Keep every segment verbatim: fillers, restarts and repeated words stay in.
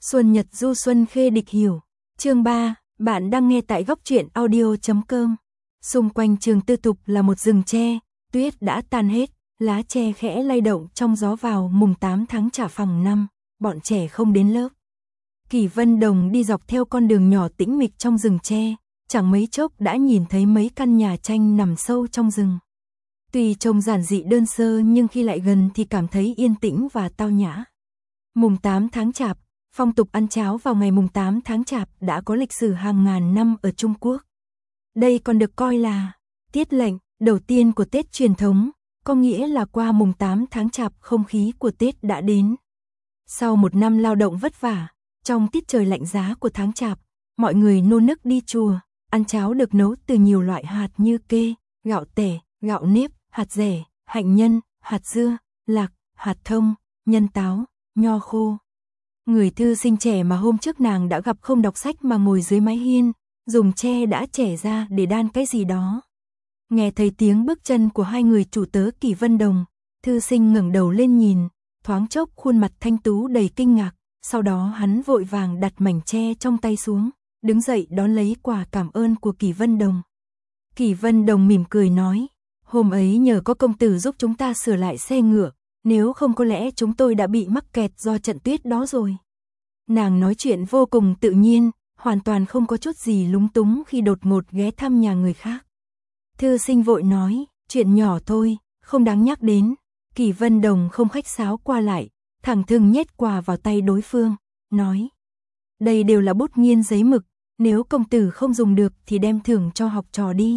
Xuân Nhật du xuân khê địch hiểu. Chương ba, bạn đang nghe tại góc truyện audio chấm com. Xung quanh trường tư thục là một rừng tre, tuyết đã tan hết, lá tre khẽ lay động trong gió vào mùng tám tháng Chạp phẳng năm, bọn trẻ không đến lớp. Kỷ Vân Đồng đi dọc theo con đường nhỏ tĩnh mịch trong rừng tre, chẳng mấy chốc đã nhìn thấy mấy căn nhà tranh nằm sâu trong rừng. Tuy trông giản dị đơn sơ nhưng khi lại gần thì cảm thấy yên tĩnh và tao nhã. Mùng tám tháng Chạp, phong tục ăn cháo vào ngày mùng tám tháng Chạp đã có lịch sử hàng ngàn năm ở Trung Quốc. Đây còn được coi là tiết lệnh đầu tiên của Tết truyền thống, có nghĩa là qua mùng tám tháng Chạp không khí của Tết đã đến. Sau một năm lao động vất vả, trong tiết trời lạnh giá của tháng Chạp, mọi người nô nức đi chùa, ăn cháo được nấu từ nhiều loại hạt như kê, gạo tẻ, gạo nếp, hạt dẻ, hạnh nhân, hạt dưa, lạc, hạt thông, nhân táo, nho khô. Người thư sinh trẻ mà hôm trước nàng đã gặp không đọc sách mà ngồi dưới mái hiên, dùng tre đã chẻ ra để đan cái gì đó. Nghe thấy tiếng bước chân của hai người chủ tớ Kỷ Vân Đồng, thư sinh ngẩng đầu lên nhìn, thoáng chốc khuôn mặt thanh tú đầy kinh ngạc, sau đó hắn vội vàng đặt mảnh tre trong tay xuống, đứng dậy đón lấy quà cảm ơn của Kỷ Vân Đồng. Kỷ Vân Đồng mỉm cười nói, hôm ấy nhờ có công tử giúp chúng ta sửa lại xe ngựa, nếu không có lẽ chúng tôi đã bị mắc kẹt do trận tuyết đó rồi. Nàng nói chuyện vô cùng tự nhiên, hoàn toàn không có chút gì lúng túng khi đột ngột ghé thăm nhà người khác. Thư sinh vội nói, chuyện nhỏ thôi, không đáng nhắc đến. Kỷ Vân Đồng không khách sáo qua lại, thẳng thừng nhét quà vào tay đối phương, nói, đây đều là bút nghiên giấy mực, nếu công tử không dùng được thì đem thưởng cho học trò đi.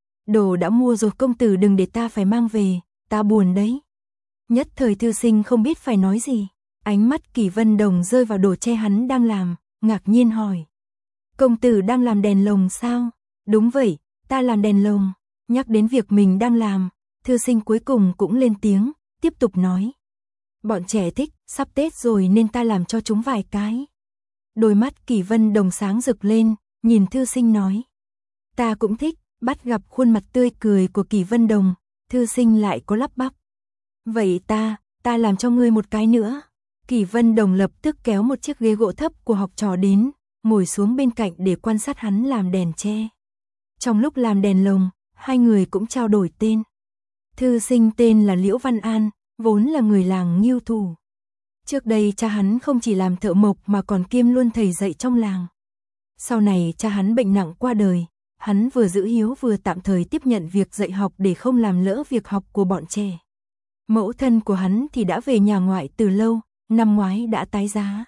Đồ đã mua rồi công tử đừng để ta phải mang về, ta buồn đấy. Nhất thời thư sinh không biết phải nói gì, ánh mắt Kỷ Vân Đồng rơi vào đồ tre hắn đang làm, ngạc nhiên hỏi. Công tử đang làm đèn lồng sao? Đúng vậy, ta làm đèn lồng. Nhắc đến việc mình đang làm, thư sinh cuối cùng cũng lên tiếng, tiếp tục nói. Bọn trẻ thích, sắp Tết rồi nên ta làm cho chúng vài cái. Đôi mắt Kỷ Vân Đồng sáng rực lên, nhìn thư sinh nói. Ta cũng thích, bắt gặp khuôn mặt tươi cười của Kỷ Vân Đồng, thư sinh lại có lắp bắp. Vậy ta, ta làm cho ngươi một cái nữa. Kỷ Vân Đồng lập tức kéo một chiếc ghế gỗ thấp của học trò đến, ngồi xuống bên cạnh để quan sát hắn làm đèn tre. Trong lúc làm đèn lồng, hai người cũng trao đổi tên. Thư sinh tên là Liễu Văn An, vốn là người làng Ngưu Thủ. Trước đây cha hắn không chỉ làm thợ mộc mà còn kiêm luôn thầy dạy trong làng. Sau này cha hắn bệnh nặng qua đời, hắn vừa giữ hiếu vừa tạm thời tiếp nhận việc dạy học để không làm lỡ việc học của bọn trẻ. Mẫu thân của hắn thì đã về nhà ngoại từ lâu, năm ngoái đã tái giá.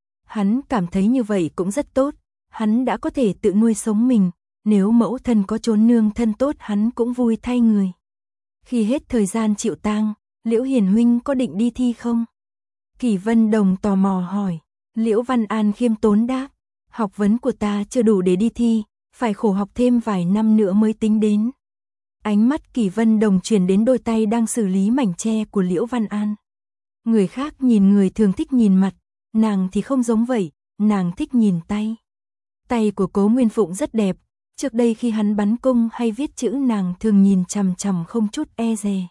Hắn cảm thấy như vậy cũng rất tốt, hắn đã có thể tự nuôi sống mình, nếu mẫu thân có chốn nương thân tốt hắn cũng vui thay người. Khi hết thời gian chịu tang, Liễu Hiền huynh có định đi thi không? Kỷ Vân Đồng tò mò hỏi. Liễu Văn An khiêm tốn đáp, học vấn của ta chưa đủ để đi thi, phải khổ học thêm vài năm nữa mới tính đến. Ánh mắt Kỷ Vân Đồng chuyển đến đôi tay đang xử lý mảnh tre của Liễu Văn An. Người khác nhìn người thường thích nhìn mặt, nàng thì không giống vậy, nàng thích nhìn tay. Tay của Cố Nguyên Phụng rất đẹp, trước đây khi hắn bắn cung hay viết chữ nàng thường nhìn chằm chằm không chút e dè.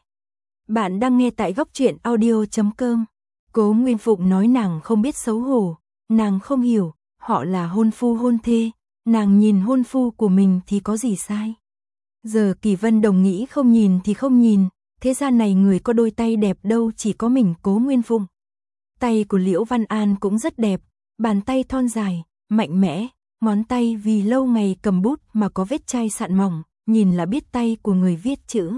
Bạn đang nghe tại góc truyện audio chấm com. Cố Nguyên Phụng nói nàng không biết xấu hổ, nàng không hiểu, họ là hôn phu hôn thê, nàng nhìn hôn phu của mình thì có gì sai. Giờ Kỷ Vân Đồng nghĩ không nhìn thì không nhìn, thế gian này người có đôi tay đẹp đâu chỉ có mình Cố Nguyên Phụng. Tay của Liễu Văn An cũng rất đẹp, bàn tay thon dài, mạnh mẽ, ngón tay vì lâu ngày cầm bút mà có vết chai sạn mỏng, nhìn là biết tay của người viết chữ.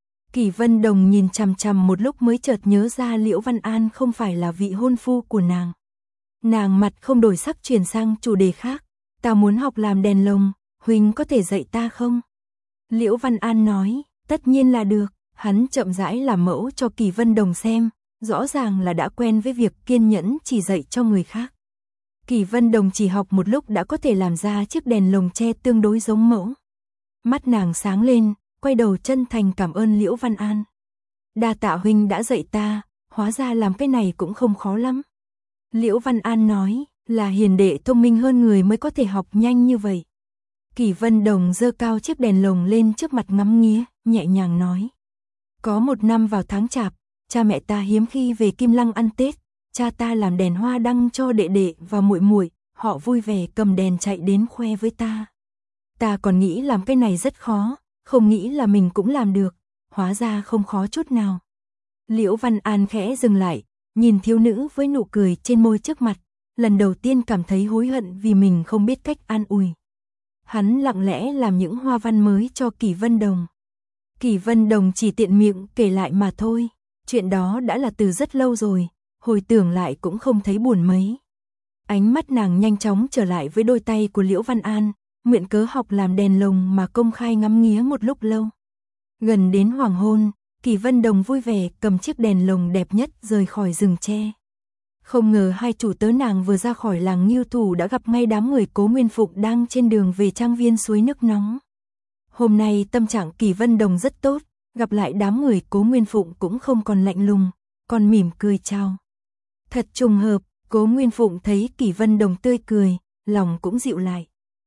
Kỷ Vân Đồng nhìn chằm chằm một lúc mới chợt nhớ ra Liễu Văn An không phải là vị hôn phu của nàng. Nàng mặt không đổi sắc chuyển sang chủ đề khác, ta muốn học làm đèn lồng, huynh có thể dạy ta không? Liễu Văn An nói, tất nhiên là được, hắn chậm rãi làm mẫu cho Kỷ Vân Đồng xem, rõ ràng là đã quen với việc kiên nhẫn chỉ dạy cho người khác. Kỷ Vân Đồng chỉ học một lúc đã có thể làm ra chiếc đèn lồng tre tương đối giống mẫu. Mắt nàng sáng lên, quay đầu chân thành cảm ơn Liễu Văn An. Đa tạ huynh đã dạy ta, hóa ra làm cái này cũng không khó lắm. Liễu Văn An nói, là hiền đệ thông minh hơn người mới có thể học nhanh như vậy. Kỷ Vân Đồng giơ cao chiếc đèn lồng lên trước mặt ngắm nghía, nhẹ nhàng nói. Có một năm vào tháng Chạp, cha mẹ ta hiếm khi về Kim Lăng ăn Tết, cha ta làm đèn hoa đăng cho đệ đệ và muội muội, họ vui vẻ cầm đèn chạy đến khoe với ta. Ta còn nghĩ làm cái này rất khó, không nghĩ là mình cũng làm được, hóa ra không khó chút nào. Liễu Văn An khẽ dừng lại, nhìn thiếu nữ với nụ cười trên môi trước mặt, lần đầu tiên cảm thấy hối hận vì mình không biết cách an ủi. Hắn lặng lẽ làm những hoa văn mới cho Kỷ Vân Đồng. Kỷ Vân Đồng chỉ tiện miệng kể lại mà thôi, chuyện đó đã là từ rất lâu rồi, hồi tưởng lại cũng không thấy buồn mấy. Ánh mắt nàng nhanh chóng trở lại với đôi tay của Liễu Văn An, mượn cớ học làm đèn lồng mà công khai ngắm nghía một lúc lâu. Gần đến hoàng hôn, Kỷ Vân Đồng vui vẻ cầm chiếc đèn lồng đẹp nhất rời khỏi rừng tre. Không ngờ hai chủ tớ nàng vừa ra khỏi làng Ngưu Thủ đã gặp ngay đám người Cố Nguyên Phụng đang trên đường về trang viên suối nước nóng. Hôm nay tâm trạng Kỷ Vân Đồng rất tốt, gặp lại đám người Cố Nguyên Phụng cũng không còn lạnh lùng, còn mỉm cười chào. Thật trùng hợp, Cố Nguyên Phụng thấy Kỷ Vân Đồng tươi cười, lòng cũng dịu lại.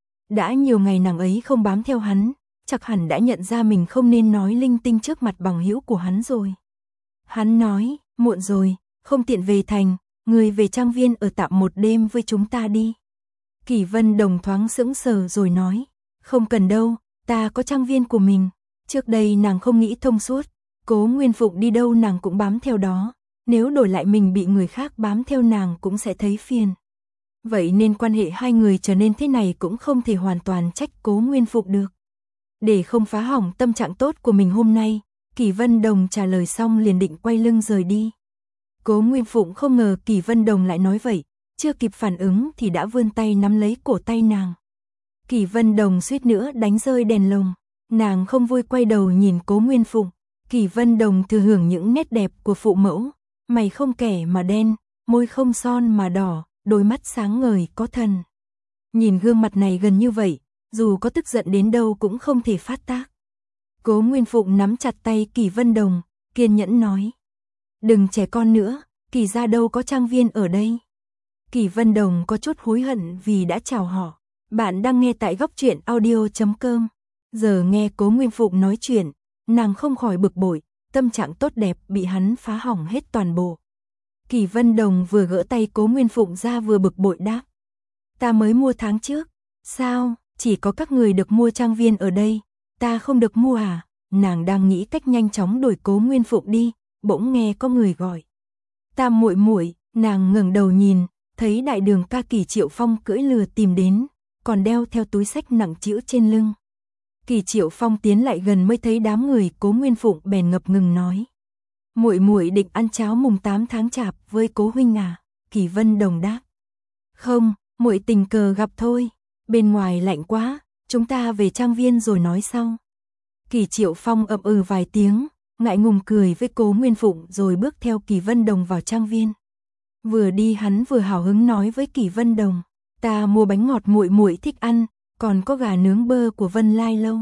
Đã nhiều ngày nàng ấy không bám theo hắn, chắc hẳn đã nhận ra mình không nên nói linh tinh trước mặt bằng hữu của hắn rồi. Hắn nói, muộn rồi, không tiện về thành, người về trang viên ở tạm một đêm với chúng ta đi. Kỷ Vân Đồng thoáng sững sờ rồi nói, không cần đâu, ta có trang viên của mình. Trước đây nàng không nghĩ thông suốt, Cố Nguyên Phụng đi đâu nàng cũng bám theo đó, nếu đổi lại mình bị người khác bám theo nàng cũng sẽ thấy phiền. Vậy nên quan hệ hai người trở nên thế này cũng không thể hoàn toàn trách Cố Nguyên Phụng được. Để không phá hỏng tâm trạng tốt của mình hôm nay, Kỷ Vân Đồng trả lời xong liền định quay lưng rời đi. Cố Nguyên Phụng không ngờ Kỷ Vân Đồng lại nói vậy, chưa kịp phản ứng thì đã vươn tay nắm lấy cổ tay nàng. Kỷ Vân Đồng suýt nữa đánh rơi đèn lồng, nàng không vui quay đầu nhìn Cố Nguyên Phụng. Kỷ Vân Đồng thừa hưởng những nét đẹp của phụ mẫu, mày không kẻ mà đen, môi không son mà đỏ, đôi mắt sáng ngời có thần. Nhìn gương mặt này gần như vậy, dù có tức giận đến đâu cũng không thể phát tác. Cố Nguyên Phụng nắm chặt tay Kỷ Vân Đồng, kiên nhẫn nói. Đừng trẻ con nữa, Kỷ gia đâu có trang viên ở đây. Kỷ Vân Đồng có chút hối hận vì đã chào họ. Bạn đang nghe tại góc truyện audio chấm com. Giờ nghe Cố Nguyên Phụng nói chuyện, nàng không khỏi bực bội, tâm trạng tốt đẹp bị hắn phá hỏng hết toàn bộ. Kỷ Vân Đồng vừa gỡ tay Cố Nguyên Phụng ra vừa bực bội đáp. Ta mới mua tháng trước. Sao, chỉ có các người được mua trang viên ở đây, ta không được mua à? Nàng đang nghĩ cách nhanh chóng đuổi Cố Nguyên Phụng đi, bỗng nghe có người gọi. Tam muội muội, nàng ngẩng đầu nhìn, thấy đại đường ca Kỷ Triệu Phong cưỡi lừa tìm đến, còn đeo theo túi xách nặng trĩu trên lưng. Kỷ Triệu Phong tiến lại gần mới thấy đám người Cố Nguyên Phụng bèn ngập ngừng nói. Muội muội định ăn cháo mùng tám tháng chạp với Cố huynh à? Kỷ Vân Đồng đáp. Không, muội tình cờ gặp thôi, bên ngoài lạnh quá, chúng ta về trang viên rồi nói sau. Kỷ Triệu Phong ậm ừ vài tiếng, ngại ngùng cười với Cố Nguyên Phụng rồi bước theo Kỷ Vân Đồng vào trang viên. Vừa đi hắn vừa hào hứng nói với Kỷ Vân Đồng, ta mua bánh ngọt muội muội thích ăn, còn có gà nướng bơ của Vân Lai Lâu.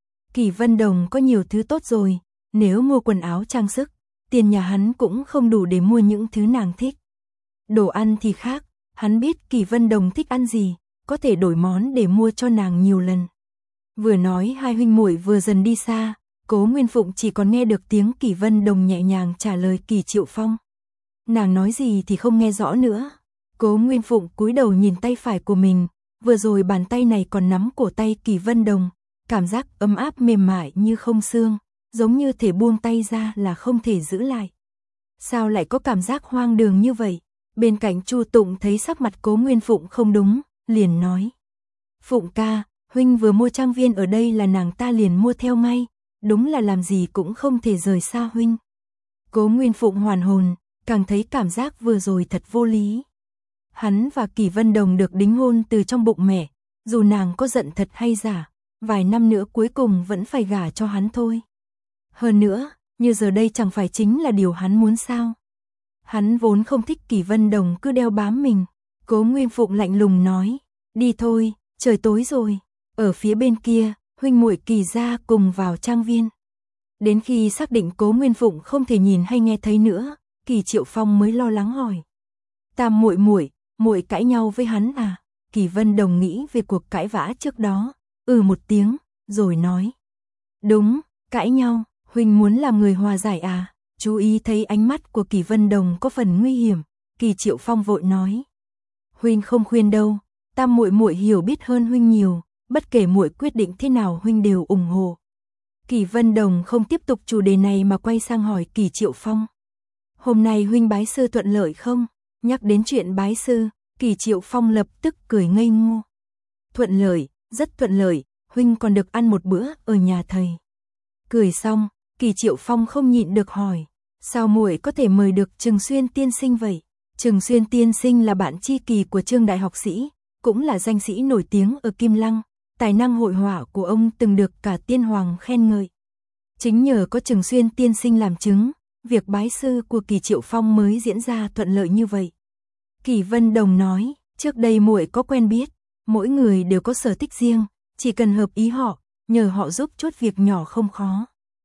Kỷ Vân Đồng có nhiều thứ tốt rồi, nếu mua quần áo trang sức, tiền nhà hắn cũng không đủ để mua những thứ nàng thích. Đồ ăn thì khác, hắn biết Kỷ Vân Đồng thích ăn gì, có thể đổi món để mua cho nàng nhiều lần. Vừa nói hai huynh muội vừa dần đi xa, Cố Nguyên Phụng chỉ còn nghe được tiếng Kỷ Vân Đồng nhẹ nhàng trả lời Kỷ Triệu Phong. Nàng nói gì thì không nghe rõ nữa. Cố Nguyên Phụng cúi đầu nhìn tay phải của mình, vừa rồi bàn tay này còn nắm cổ tay Kỷ Vân Đồng, cảm giác ấm áp mềm mại như không xương, giống như thể buông tay ra là không thể giữ lại. Sao lại có cảm giác hoang đường như vậy? Bên cạnh Chu Tụng thấy sắc mặt Cố Nguyên Phụng không đúng, liền nói. Phụng ca, huynh vừa mua trang viên ở đây là nàng ta liền mua theo ngay, đúng là làm gì cũng không thể rời xa huynh. Cố Nguyên Phụng hoàn hồn, càng thấy cảm giác vừa rồi thật vô lý. Hắn và Kỷ Vân Đồng được đính hôn từ trong bụng mẹ, dù nàng có giận thật hay giả, vài năm nữa cuối cùng vẫn phải gả cho hắn thôi. Hơn nữa, như giờ đây chẳng phải chính là điều hắn muốn sao? Hắn vốn không thích Kỷ Vân Đồng cứ đeo bám mình. Cố Nguyên Phụng lạnh lùng nói, đi thôi, trời tối rồi, ở phía bên kia, huynh muội Kỷ gia cùng vào trang viên. Đến khi xác định Cố Nguyên Phụng không thể nhìn hay nghe thấy nữa, Kỷ Triệu Phong mới lo lắng hỏi. Tam muội muội, muội cãi nhau với hắn à? Kỷ Vân Đồng nghĩ về cuộc cãi vã trước đó, ừ một tiếng, rồi nói. Đúng, cãi nhau, huynh muốn làm người hòa giải à? Chú ý thấy ánh mắt của Kỷ Vân Đồng có phần nguy hiểm, Kỳ Triệu Phong vội nói. Huynh không khuyên đâu, Tam muội muội hiểu biết hơn huynh nhiều, bất kể muội quyết định thế nào huynh đều ủng hộ. Kỳ Vân Đồng không tiếp tục chủ đề này mà quay sang hỏi Kỳ Triệu Phong. Hôm nay huynh bái sư thuận lợi không? Nhắc đến chuyện bái sư, Kỳ Triệu Phong lập tức cười ngây ngô. Thuận lợi, rất thuận lợi, huynh còn được ăn một bữa ở nhà thầy. Cười xong, Kỳ Triệu Phong không nhịn được hỏi, sao muội có thể mời được Trừng Xuyên tiên sinh vậy? Trừng Xuyên tiên sinh là bạn tri kỷ của Trương đại học sĩ, cũng là danh sĩ nổi tiếng ở Kim Lăng, tài năng hội họa của ông từng được cả tiên hoàng khen ngợi. Chính nhờ có Trừng Xuyên tiên sinh làm chứng, việc bái sư của Kỳ Triệu Phong mới diễn ra thuận lợi như vậy. Kỳ Vân Đồng nói, trước đây muội có quen biết, mỗi người đều có sở thích riêng, chỉ cần hợp ý họ, nhờ họ giúp chút việc nhỏ không khó.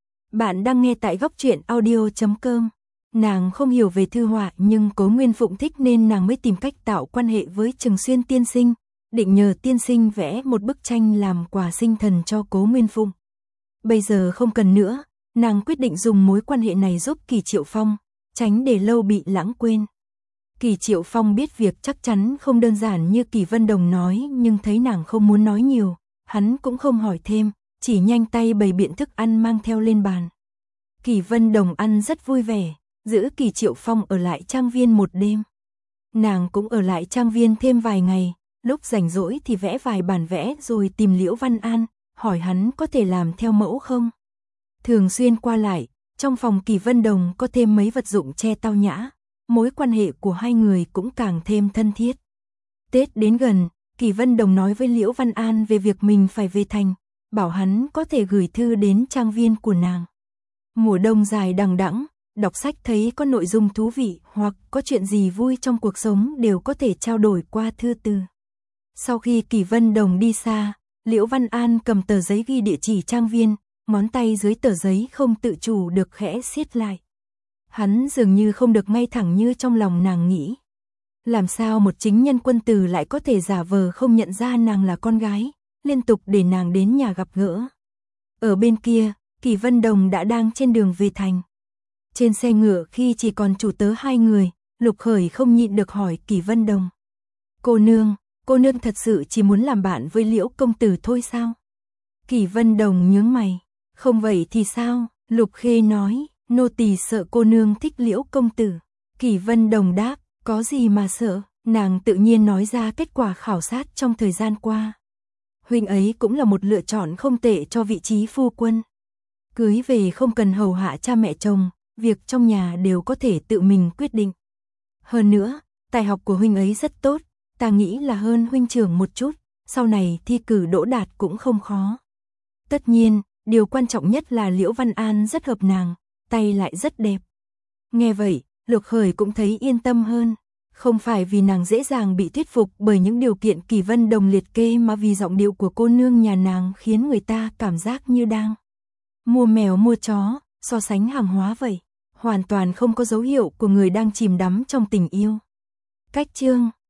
Bạn đang nghe tại góc truyện audio chấm com. Nàng không hiểu về thư họa nhưng Cố Nguyên Phụng thích nên nàng mới tìm cách tạo quan hệ với Trừng Xuyên tiên sinh, định nhờ tiên sinh vẽ một bức tranh làm quà sinh thần cho Cố Nguyên Phụng. Bây giờ không cần nữa, nàng quyết định dùng mối quan hệ này giúp Kỳ Triệu Phong, tránh để lâu bị lãng quên. Kỳ Triệu Phong biết việc chắc chắn không đơn giản như Kỳ Vân Đồng nói, nhưng thấy nàng không muốn nói nhiều, hắn cũng không hỏi thêm, chỉ nhanh tay bày biện thức ăn mang theo lên bàn. Kỳ Vân Đồng ăn rất vui vẻ, giữ Kỳ Triệu Phong ở lại trang viên một đêm. Nàng cũng ở lại trang viên thêm vài ngày, lúc rảnh rỗi thì vẽ vài bản vẽ rồi tìm Liễu Văn An, hỏi hắn có thể làm theo mẫu không. Thường xuyên qua lại, trong phòng Kỳ Vân Đồng có thêm mấy vật dụng tre tao nhã, mối quan hệ của hai người cũng càng thêm thân thiết. Tết đến gần, Kỳ Vân Đồng nói với Liễu Văn An về việc mình phải về thành, bảo hắn có thể gửi thư đến trang viên của nàng. Mùa đông dài đằng đẵng, đọc sách thấy có nội dung thú vị hoặc có chuyện gì vui trong cuộc sống đều có thể trao đổi qua thư từ. Sau khi Kỳ Vân Đồng đi xa, Liễu Văn An cầm tờ giấy ghi địa chỉ trang viên, ngón tay dưới tờ giấy không tự chủ được khẽ siết lại. Hắn dường như không được ngay thẳng như trong lòng nàng nghĩ. Làm sao một chính nhân quân tử lại có thể giả vờ không nhận ra nàng là con gái, liên tục để nàng đến nhà gặp gỡ. Ở bên kia, Kỳ Vân Đồng đã đang trên đường về thành. Trên xe ngựa khi chỉ còn chủ tớ hai người, Lục Khởi không nhịn được hỏi Kỳ Vân Đồng. Cô nương, cô nương thật sự chỉ muốn làm bạn với Liễu công tử thôi sao? Kỳ Vân Đồng nhướng mày. Không vậy thì sao? Lục Khê nói, nô tỳ sợ cô nương thích Liễu công tử. Kỳ Vân Đồng đáp, có gì mà sợ? Nàng tự nhiên nói ra kết quả khảo sát trong thời gian qua. Huynh ấy cũng là một lựa chọn không tệ cho vị trí phu quân. Cưới về không cần hầu hạ cha mẹ chồng, việc trong nhà đều có thể tự mình quyết định. Hơn nữa, tài học của huynh ấy rất tốt, ta nghĩ là hơn huynh trưởng một chút, sau này thi cử đỗ đạt cũng không khó. Tất nhiên, điều quan trọng nhất là Liễu Văn An rất hợp nàng, tay lại rất đẹp. Nghe vậy, Lục Khởi cũng thấy yên tâm hơn, không phải vì nàng dễ dàng bị thuyết phục bởi những điều kiện Kỳ Vân Đồng liệt kê mà vì giọng điệu của cô nương nhà nàng khiến người ta cảm giác như đang mua mèo mua chó, so sánh hàng hóa vậy, hoàn toàn không có dấu hiệu của người đang chìm đắm trong tình yêu. Cách chương